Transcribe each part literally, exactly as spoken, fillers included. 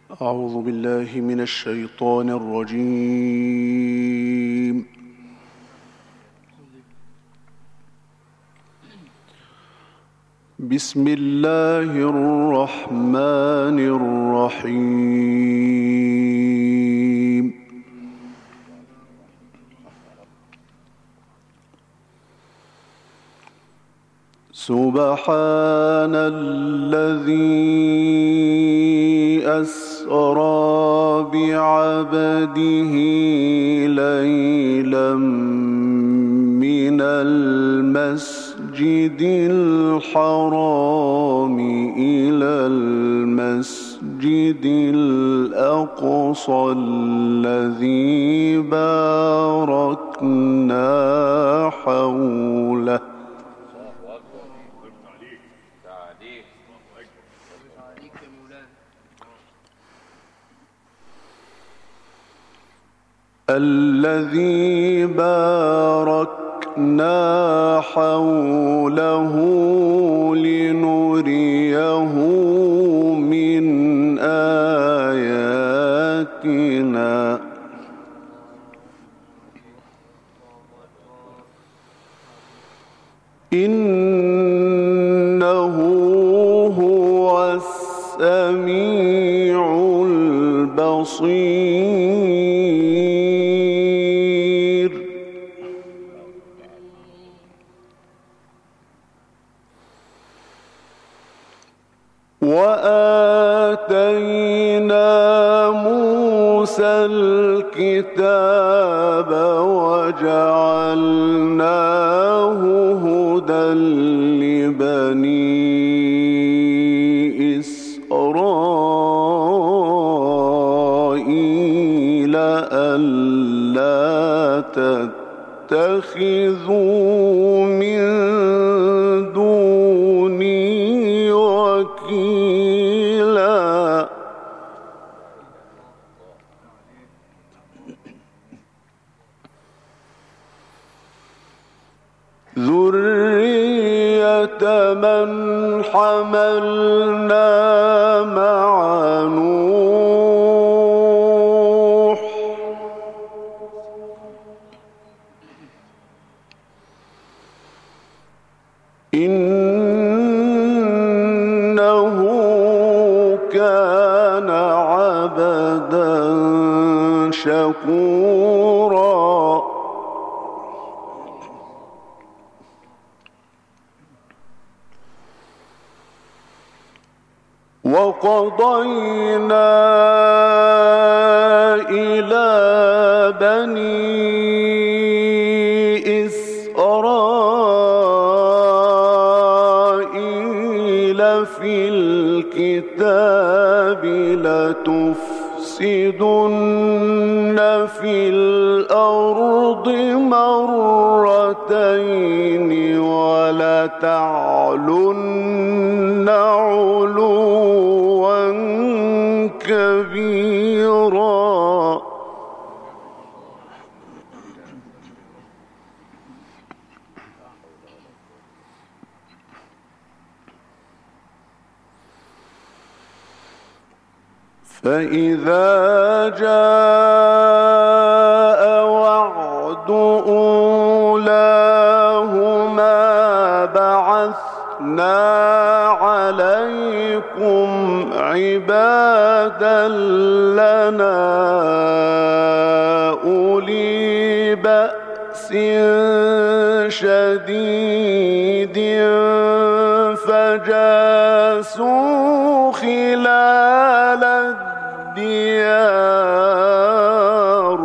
أعوذ بالله من الشيطان الرجيم. بسم الله الرحمن الرحيم. سبحان الذي أسرى بعبده ليلا من المسجد الحرام إلى المسجد الأقصى الذي باركنا حوله الذي باركنا حوله لنريه من آياتنا إنه هو السميع البصير. وآتينا موسى الكتاب وجعلناه هدى لبني إسرائيل ألا تتخذوا من دوني وكيلا. ذرية من حملنا مع نوح إنه كان عبدا شكورا. وقضينا إلى بني إسرائيل في الكتاب لتفسدن في الأرض مرتين ولتعلن علوا كبيرا. فإذا جاء وعد أولاهما بعثنا عليكم عبادا لنا أولي بأس شديد فجاسوا خلال الديار.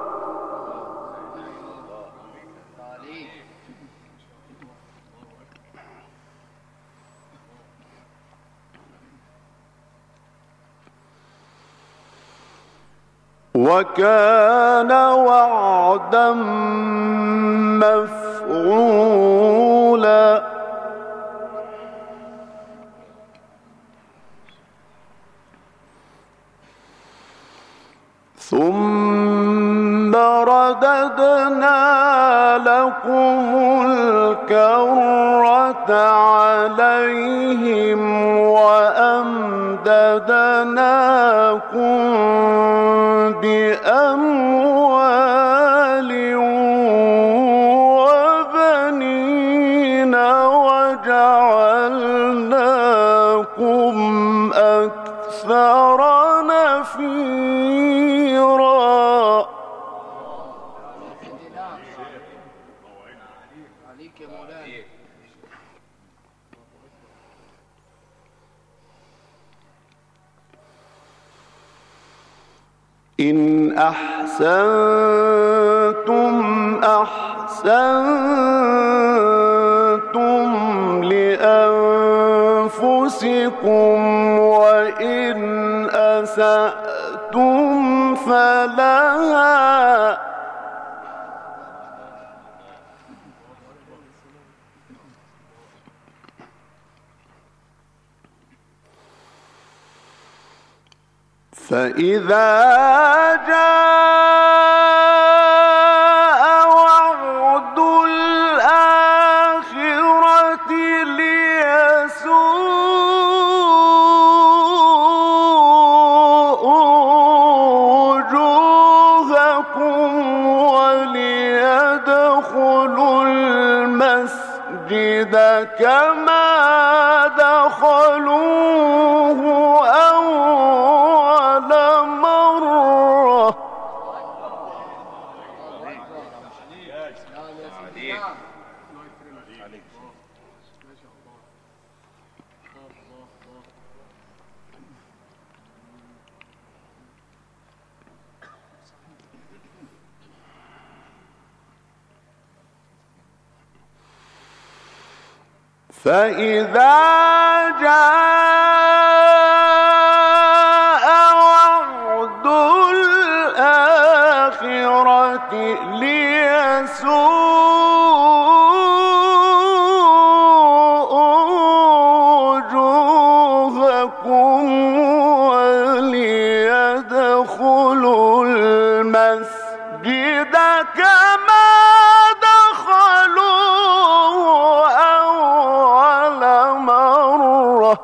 وكان وعدا مفعولا. ثم رددنا لكم الكرة عليهم وأمددناكم رددناكم بأموال وبنين وجعلناكم أكثر نفيرا. إن أحسنتم أحسنتم لأنفسكم وإن أسأتم فلها. فإذا جاء وعد الآخرة ليسوءوا وجوهكم وليدخلوا المسجد كما دخلوه أول مرة. فإذا جاء وعد الآخرة ليسوءوا وجوهكم وليدخلوا المسجد كما دخلوه أول مرة.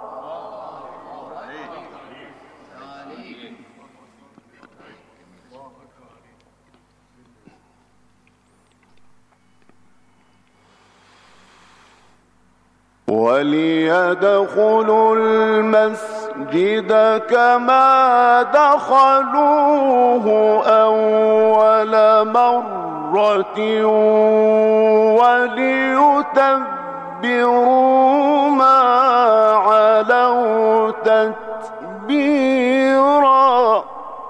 وليدخلوا المسجد كما دخلوه أول مرة وليتبروا ما علوا تتبيرا.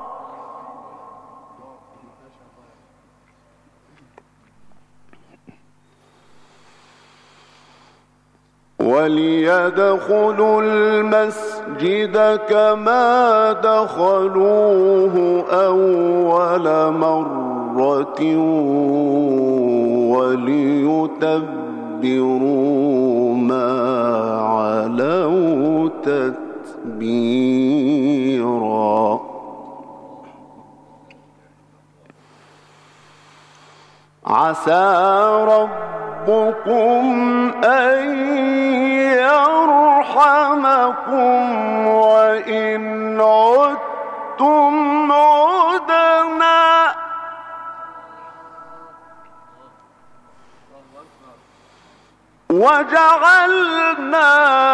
وليدخلوا المسجد كما دخلوه أول مرة وليتبروا ما علوا تتبيرا. عسى ربكم أن يرحمكم وإن عدتم عدنا وجعلنا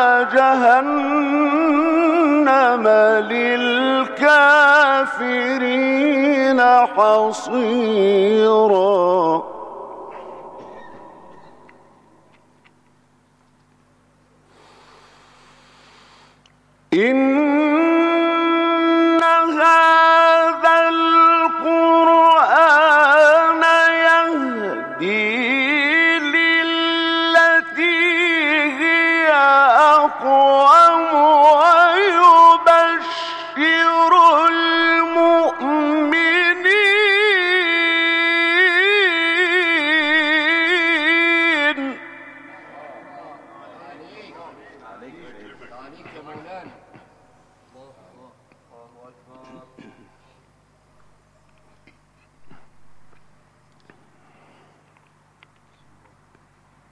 جهنم للكافرين حصيرا. إن هذا القرآن يهدي للتي هي أقوم ويبشر المؤمنين.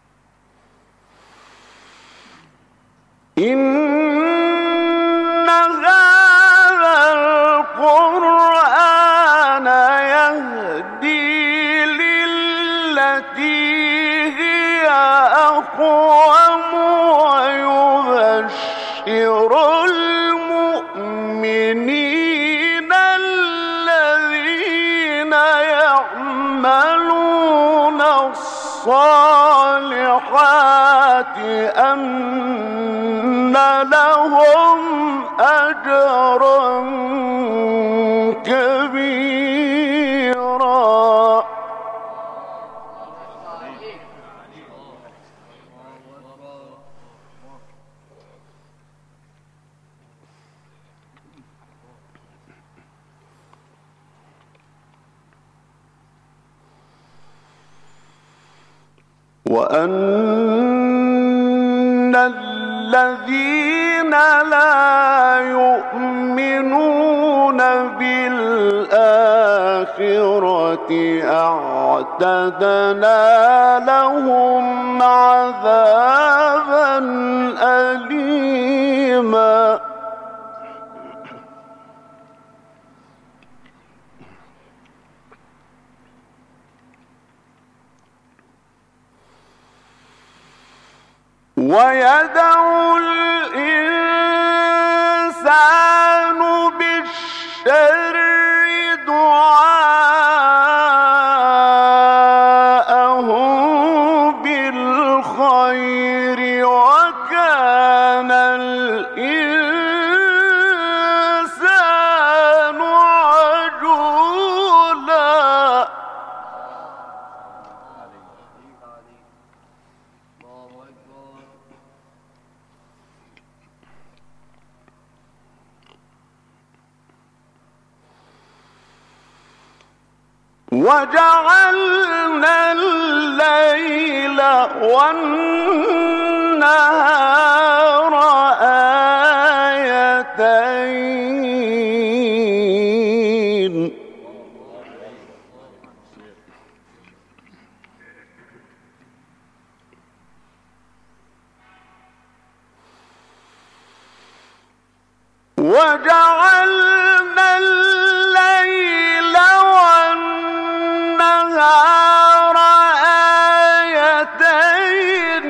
إن ويبشر المؤمنين الذين يعملون الصالحات أن لهم أجرا كبيرا. وأن الذين لا يؤمنون بالآخرة أعتدنا لهم عذابا أليما. ويدعو الإنسان بالشر دعاءه بالخير وكان الإنسان عجولا. وجعلنا الليل والنهار آيتين وجعلنا الليل والنهار آيتين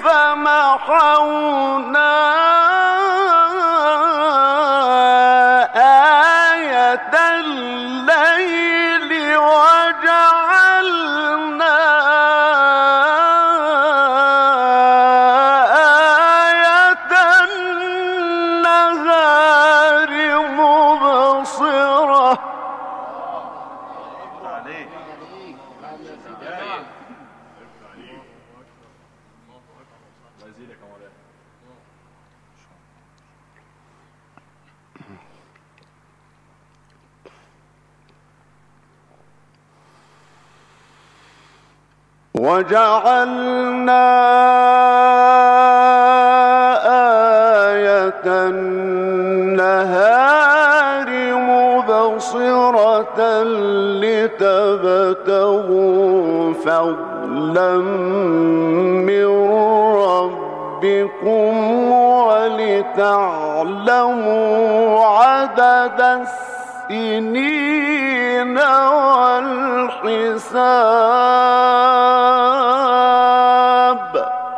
فمحونا آية الليل وجعلنا آية النهار مبصرة. وجعلنا آية النهار مبصرة لتبتغوا فضلا من ربكم ولتعلموا عدد السنين والحساب.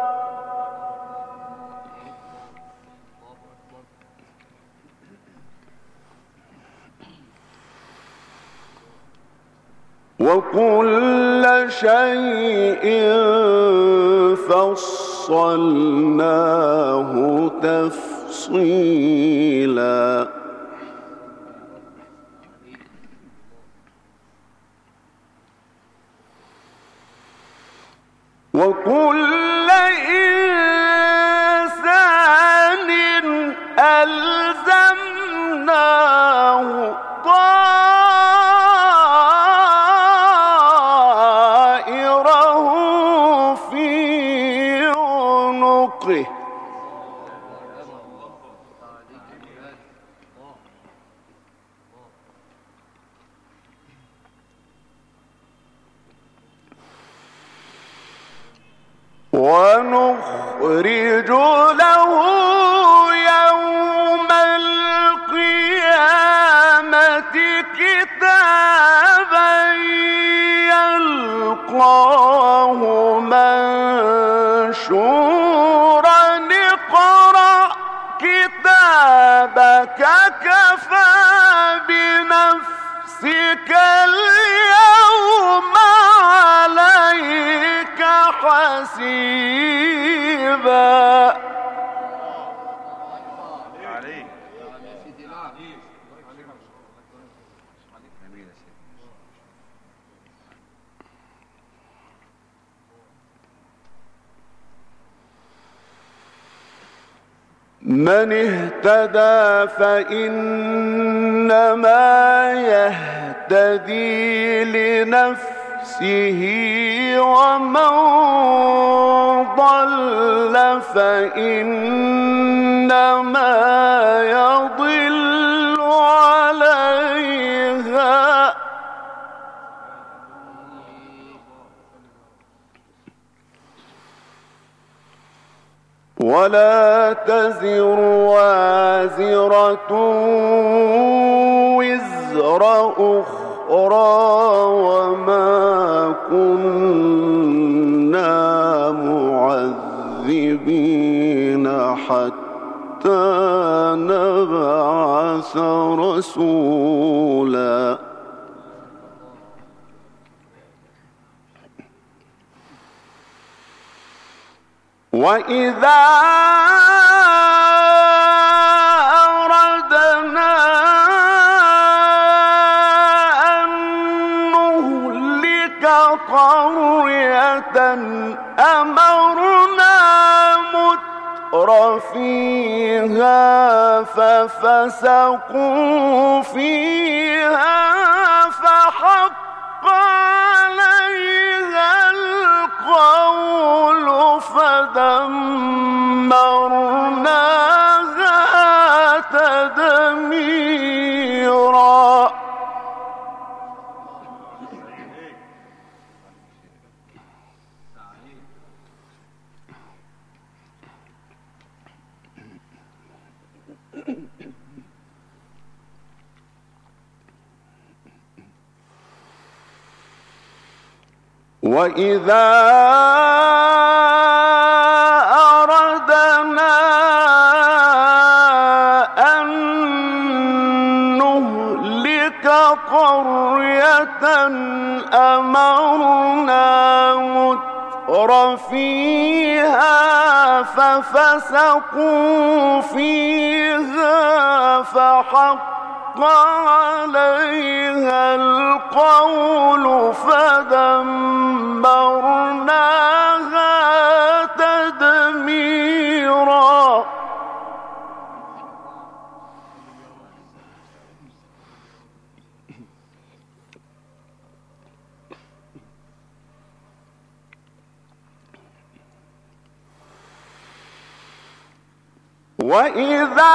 وكل شيء فصلناه تفصيلا. وكل إنسان ألزمناه طائره في عنقه ونخرج له يوم القيامة كتابك كفى بنفسك اليوم عليك حسيبا. من اهتدى فإنما يهتدي لنفسه ومن ضل فإنما يضل عليها ولا تزر وازرة وزر أخرى وما كنا معذبين حتى نبعث رسولا. وإذا أردنا أن نهلك قرية أمرنا مترفيها ففسقوا فيها فحق عليها القول فدمرناها تدميرا. وإذا أردنا أن نهلك قرية أمرنا مترفيها ففسقوا فيها فحق عليها القول فدمرناها تدميرا. وإذا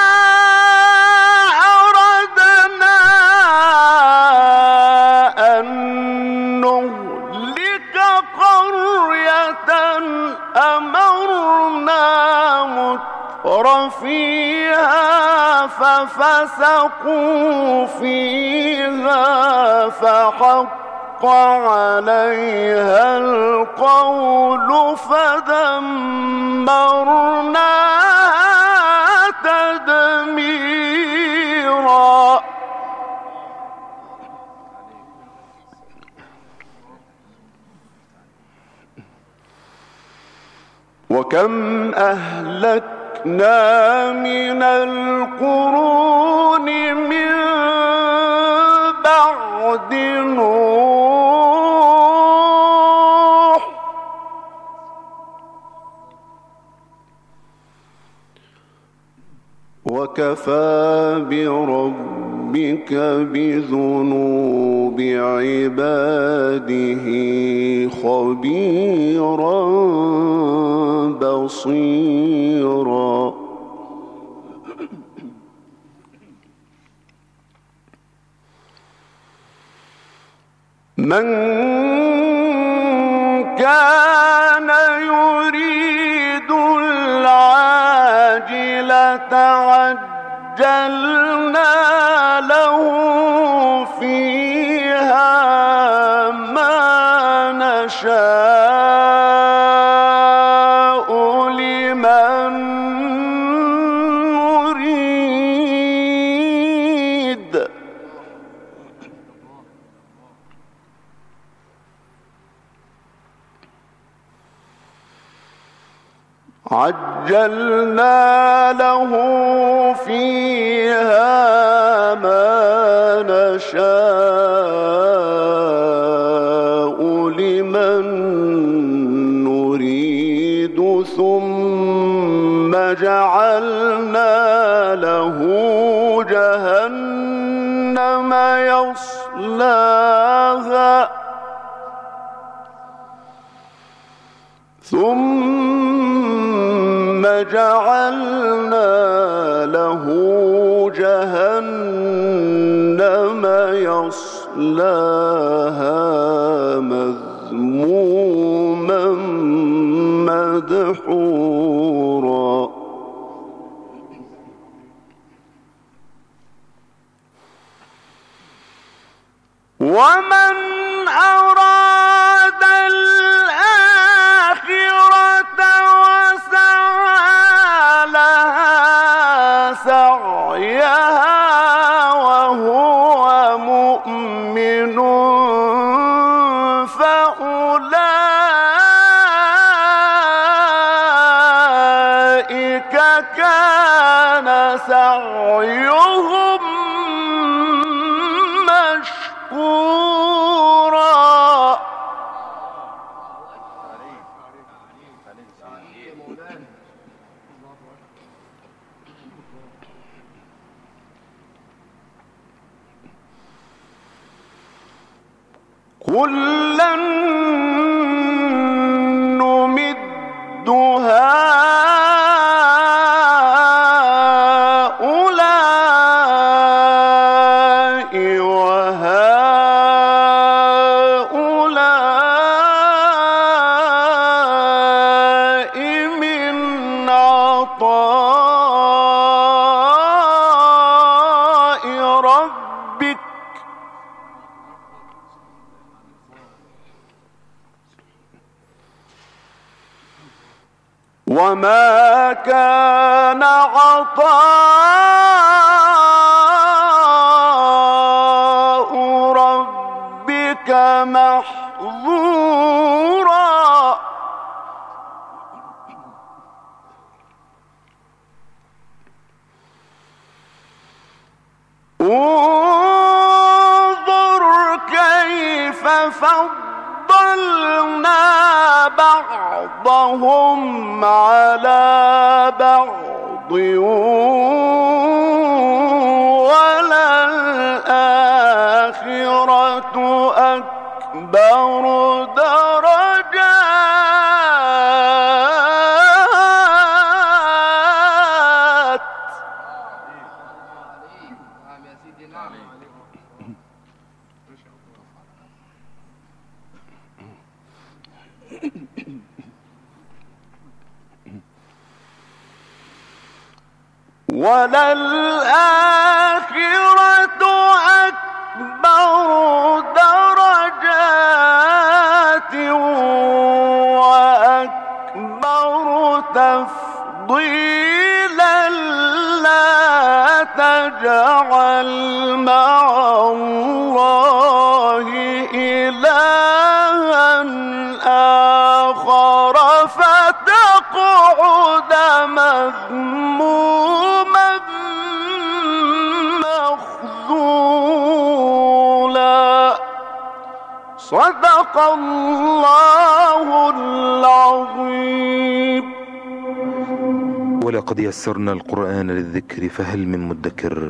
أردنا أن نهلك قرية أمرنا مترفيها ففسقوا فيها فحق عليها القول فدمرناها تدميرا. وكم أهلكنا من القرون من بعد نوح وكفى بربك بذنوب عباده خبيرا بصيرا. من كان يريد العاجلة عجلنا له فيها ما نشاء لمن نريد عجلنا له فيها ما نشاء لمن نريد ثم جعلنا له جهنم يصلاها ثم جعلنا له جهنم يصلاها مذموما مدحورا ومن أراد الآخرة وسعى لها سعيها وهو مؤمن فأولئك كان سعيهم مشكورا كلا نمد هؤلاء وهؤلاء من عطاء ربك وما كان عطاء ربك محظورا انظر كيف فضلنا بعضهم على بعض وللآخرة أكبر درجات وللآخرة أكبر درجات وأكبر تفضيلا لا تجعل مع الله إلها آخر فتقعد مذموما مخذولا صدق الله العظيم. ولقد يسرنا القرآن للذكر فهل من مدكر.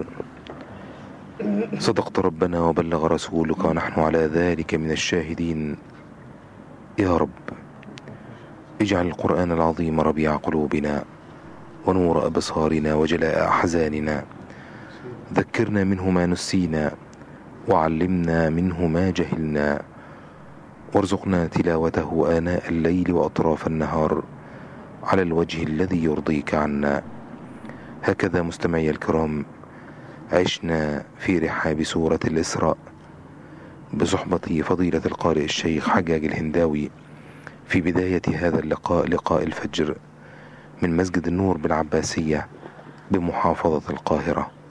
صدقت ربنا وبلغ رسولك ونحن على ذلك من الشاهدين. يا رب اجعل القرآن العظيم ربيع قلوبنا ونور أبصارنا وجلاء أحزاننا. ذكرنا منه ما نسينا وعلمنا منه ما جهلنا وارزقنا تلاوته آناء الليل وأطراف النهار على الوجه الذي يرضيك عنا. هكذا مستمعي الكرام عشنا في رحاب سورة الإسراء بصحبة فضيلة القارئ الشيخ حجاج الهنداوي في بداية هذا اللقاء، لقاء الفجر، من مسجد النور بالعباسية بمحافظة القاهرة.